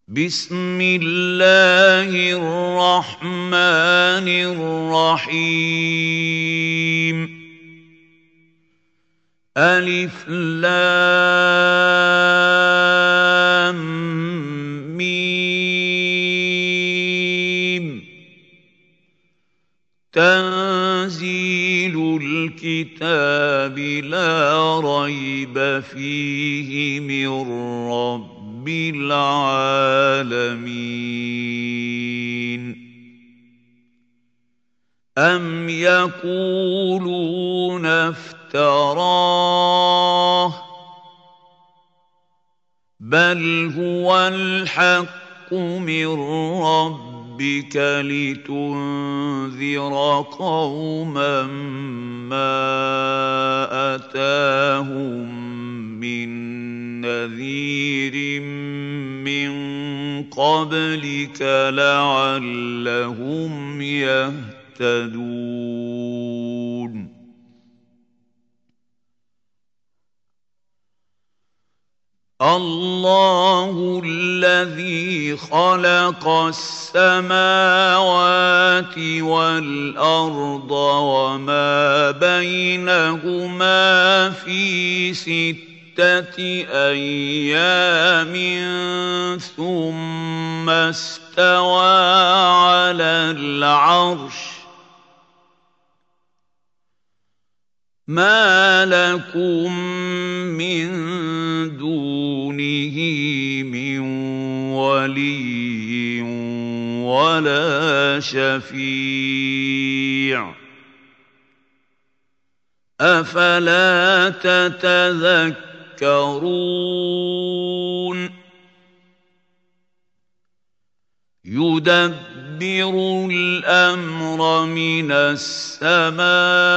بسم الله الرحمن الرحيم ألف لام ميم تنزيل الكتاب لا ريب فيه من رب العالمين أم يقولون افتراه بل هو الحق من ربك لتنذر قوما ما أتاهم من نذير من قبلك لعلهم يهتدون الله الذي خلق السماوات والأرض وما بينهما في ستة أيام ثم استوى على العرش ما لكم من دونه من ولي ولا شفيع أفلا تتذكرون يدبر الأمر من السماء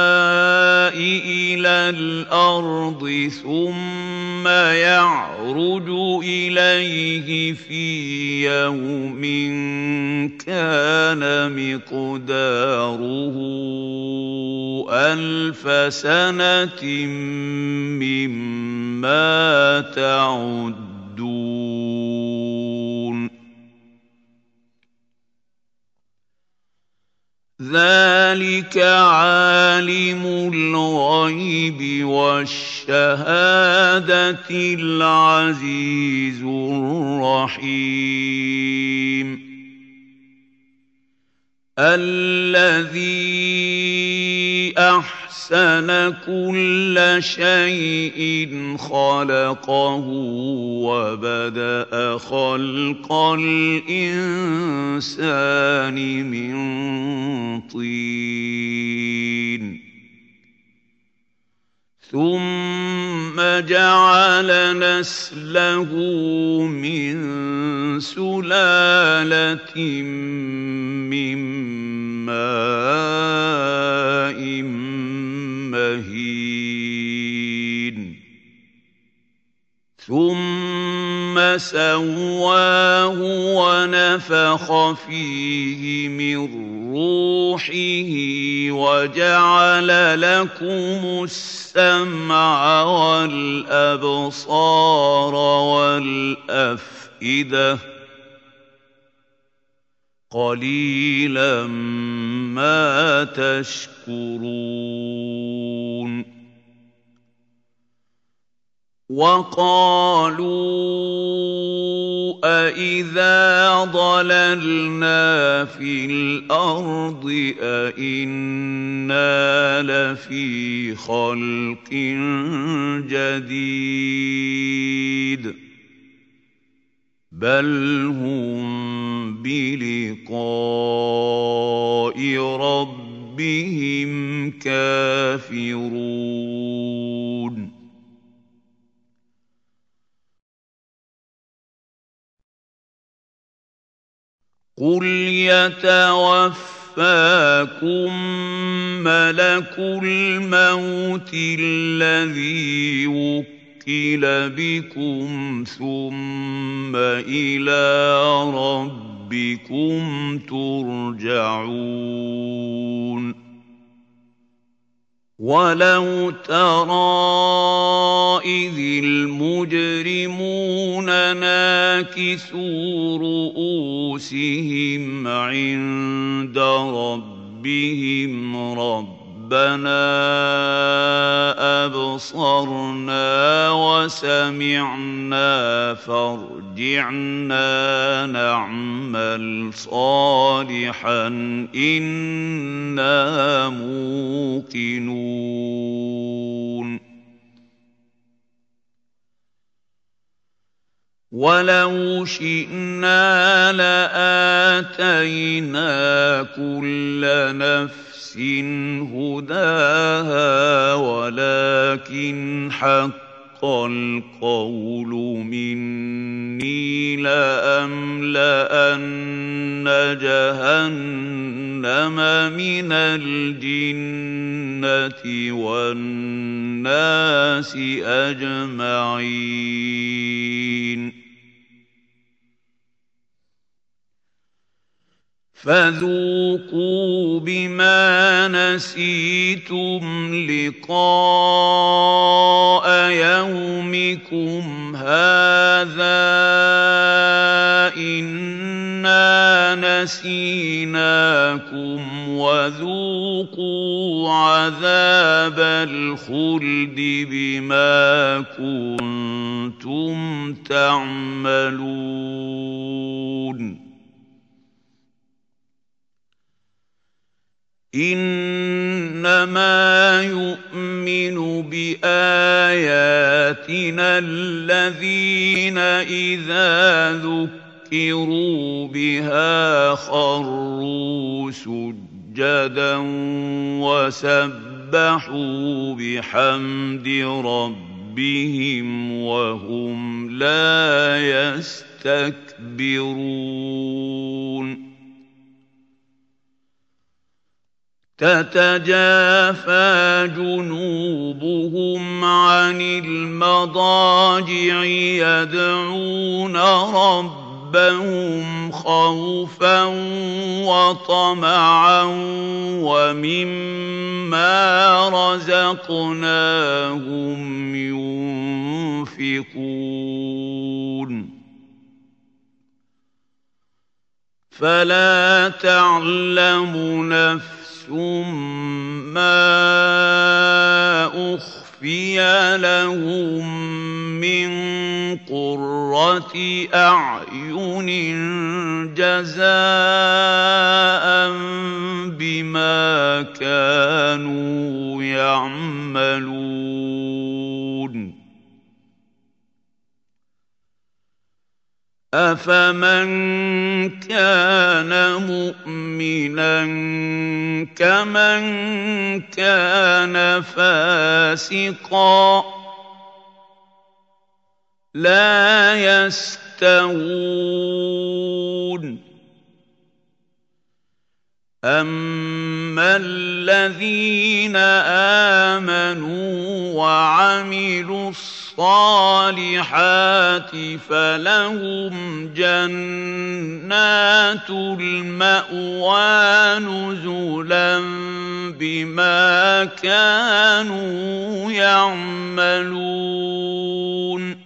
إلى الأرض ثم يعرج إليه في يوم كان مقداره 1000 سنة مما تعدون ذلك عالم الغيب والشهادة العزيز الرحيم الذي أحسن كل شيء خلقه وبدأ خلق الإنسان من طين ثم جعل نسله من سلالة من ماء مهين ثم سواه ونفخ فيه من روحه وجعل لكم السمع والأبصار والأفئدة قليلا ما تشكرون وقالوا أإذا ضللنا في الأرض أإنا لفي خلق جديد بل هم بلقاء ربهم كافرون قل يتوفاكم ملك الموت الذي وكل بكم ثم إلى ربكم ترجعون وَلَوْ تَرَىٰ إِذِ الْمُجْرِمُونَ نَاكِسُو رُءُوسِهِمْ عِندَ رَبِّهِمْ رَبَّنَا أَبْصَرْنَا وَسَمِعْنَا فَارْجِعْنَا نَعْمَلْ صَالِحًا إِنَّا مُوقِنُونَ وَلَوْ شِئْنَا لَآتَيْنَا كُلَّ نَفْسٍ هُدَاهَا وَلَكِنْ حَقَّ الْقَوْلُ مِنِّي لَأَمْلَأَنَّ جَهَنَّمَ مِنَ الْجِنَّةِ وَالنَّاسِ أَجْمَعِينَ فَذُوقُوا بِمَا نَسِيتُمْ لِقَاءَ يَوْمِكُمْ هَٰذَا إِنَّا نَسِينَاكُمْ وَذُوقُوا عَذَابَ الْخُلْدِ بِمَا كُنتُمْ تَعْمَلُونَ إِنَّمَا يُؤْمِنُ بِآيَاتِنَا الَّذِينَ إِذَا ذُكِّرُوا بِهَا خَرُّوا سُجَّدًا وَسَبَّحُوا بِحَمْدِ رَبِّهِمْ وَهُمْ لَا يَسْتَكْبِرُونَ تَتَجَافَىٰ جُنُوبُهُمْ عَنِ الْمَضَاجِعِ يَدْعُونَ رَبَّهُمْ خَوْفًا وَطَمَعًا وَمِمَّا رَزَقْنَاهُمْ يُنفِقُونَ فَلَا تَعْلَمُ نَفْسٌ مَّا أُخْفِيَ لَهُم مِّن قُرَّةِ أَعْيُنٍ جَزَاءً بِمَا كَانُوا يَعْمَلُونَ أَفَمَن كَانَ مُؤْمِنًا كَمَن كَانَ فَاسِقًا ۚ لَّا يَسْتَوُونَ أَمَّا الَّذِينَ آمَنُوا وَعَمِلُوا الصَّالِحَاتِ فَلَهُمْ جَنَّاتُ الْمَأْوَىٰ نُزُلًا بِمَا كَانُوا يَعْمَلُونَ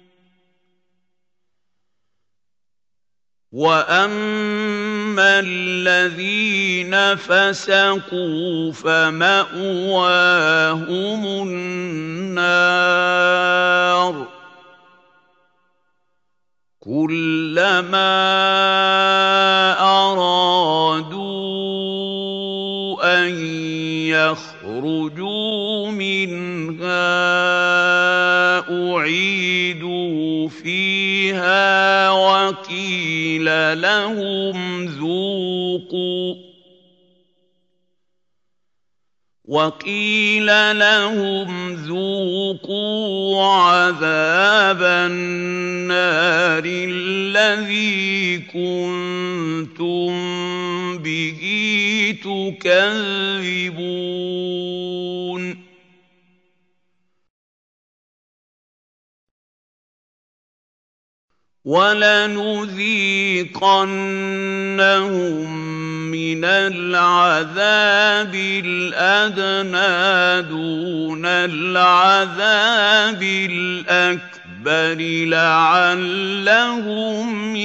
وَأَمَّا الَّذِينَ فَسَقُوا فَمَأْوَاهُمُ النَّارُ كُلَّمَا أَرَادُوا أَن يَخْرُجُوا مِنْهَا أُعِيدُوا فِيهَا وَقِيلَ لَهُمْ ذُوقُوا عَذَابَ النَّارِ الَّذِي كُنتُم بِهِ تُكَذِّبُونَ وَلَنُذِيقَنَّهُم مِّنَ الْعَذَابِ الْأَدْنَىٰ دُونَ الْعَذَابِ الْأَكْبَرِ لَعَلَّهُمْ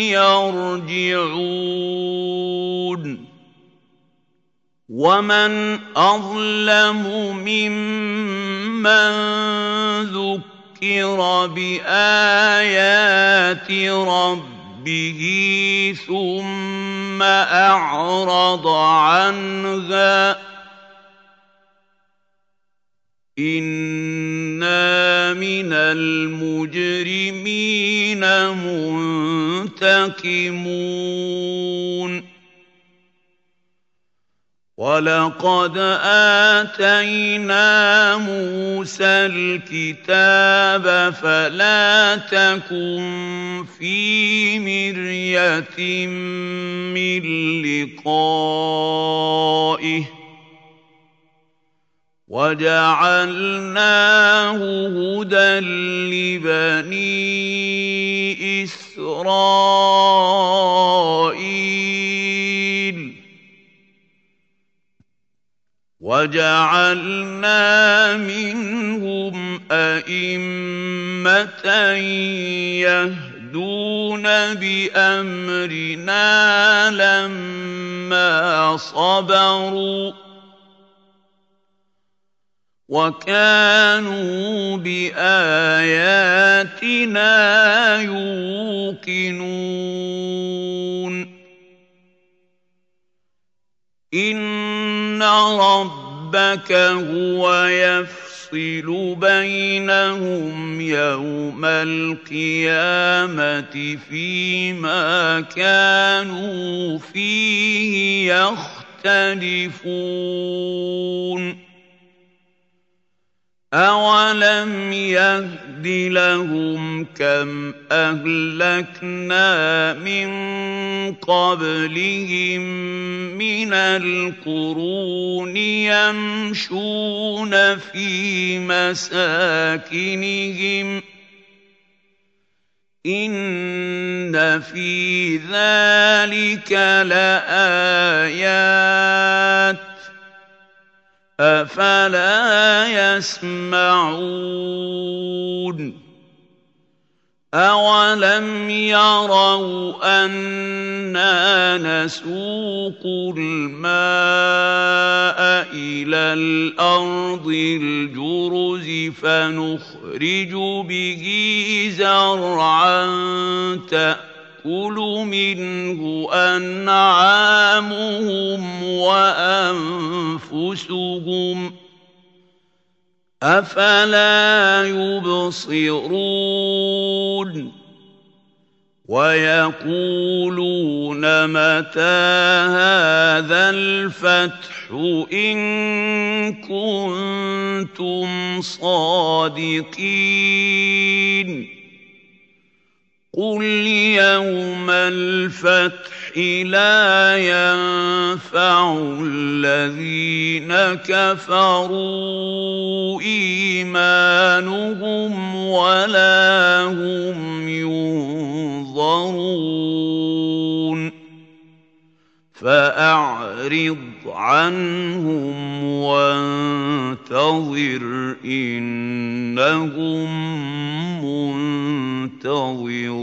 يَرْجِعُونَ وَمَنْ أَظْلَمُ مِمَّن ذُكِّرَ بِآيَاتِ رَبِّهِ ثُمَّ أَعْرَضَ عَنْهَا ۚ إِنَّا مِنَ الْمُجْرِمِينَ مُنتَقِمُونَ وَلَقَدْ آتَيْنَا مُوسَى الْكِتَابَ فَلَا تَكُن فِي مِرْيَةٍ مِّن لِّقَائِهِ وَجَعَلْنَاهُ هُدًى لِّبَنِي إِسْرَائِيلَ وَجَعَلْنَا مِنْهُمْ أَئِمَّةً يَهْدُونَ بِأَمْرِنَا لَمَّا صَبَرُوا ۖ وَكَانُوا بِآيَاتِنَا يُوقِنُونَ إِنَّ رَبَّكَ هُوَ يَفْصِلُ بَيْنَهُمْ يَوْمَ الْقِيَامَةِ فِيمَا كَانُوا فِيهِ يَخْتَلِفُونَ أَوَلَمْ يَهْدِ لَهُمْ كَمْ أَهْلَكْنَا مِن قَبْلِهِم مِّنَ الْقُرُونِ يَمْشُونَ فِي مَسَاكِنِهِمْ ۗ إِنَّ فِي ذَٰلِكَ لَآيَاتٍ ۖ أَفَلَا يَسْمَعُونَ أَوَلَمْ يَرَوْا أَنَّا نَسُوقُ الْمَاءَ إِلَى الْأَرْضِ الْجُرُزِ فَنُخْرِجُ بِهِ زَرْعًا تَأْكُلُ مِنْهُ أَنْعَامُهُمْ وَأَنفُسُهُمْ ۖ أَفَلَا يُبْصِرُونَ وَيَقُولُونَ مَتَىٰ هَٰذَا الْفَتْحُ إِن كُنتُمْ صَادِقِينَ قُلْ يَوْمَ الْفَتْحِ لَا يَنفَعُ الَّذِينَ كَفَرُوا إِيمَانُهُمْ وَلَا هُمْ يُنظَرُونَ فَأَعْرِضْ عَنْهُمْ وَانتَظِرْ إِنَّهُم مُّنتَظِرُونَ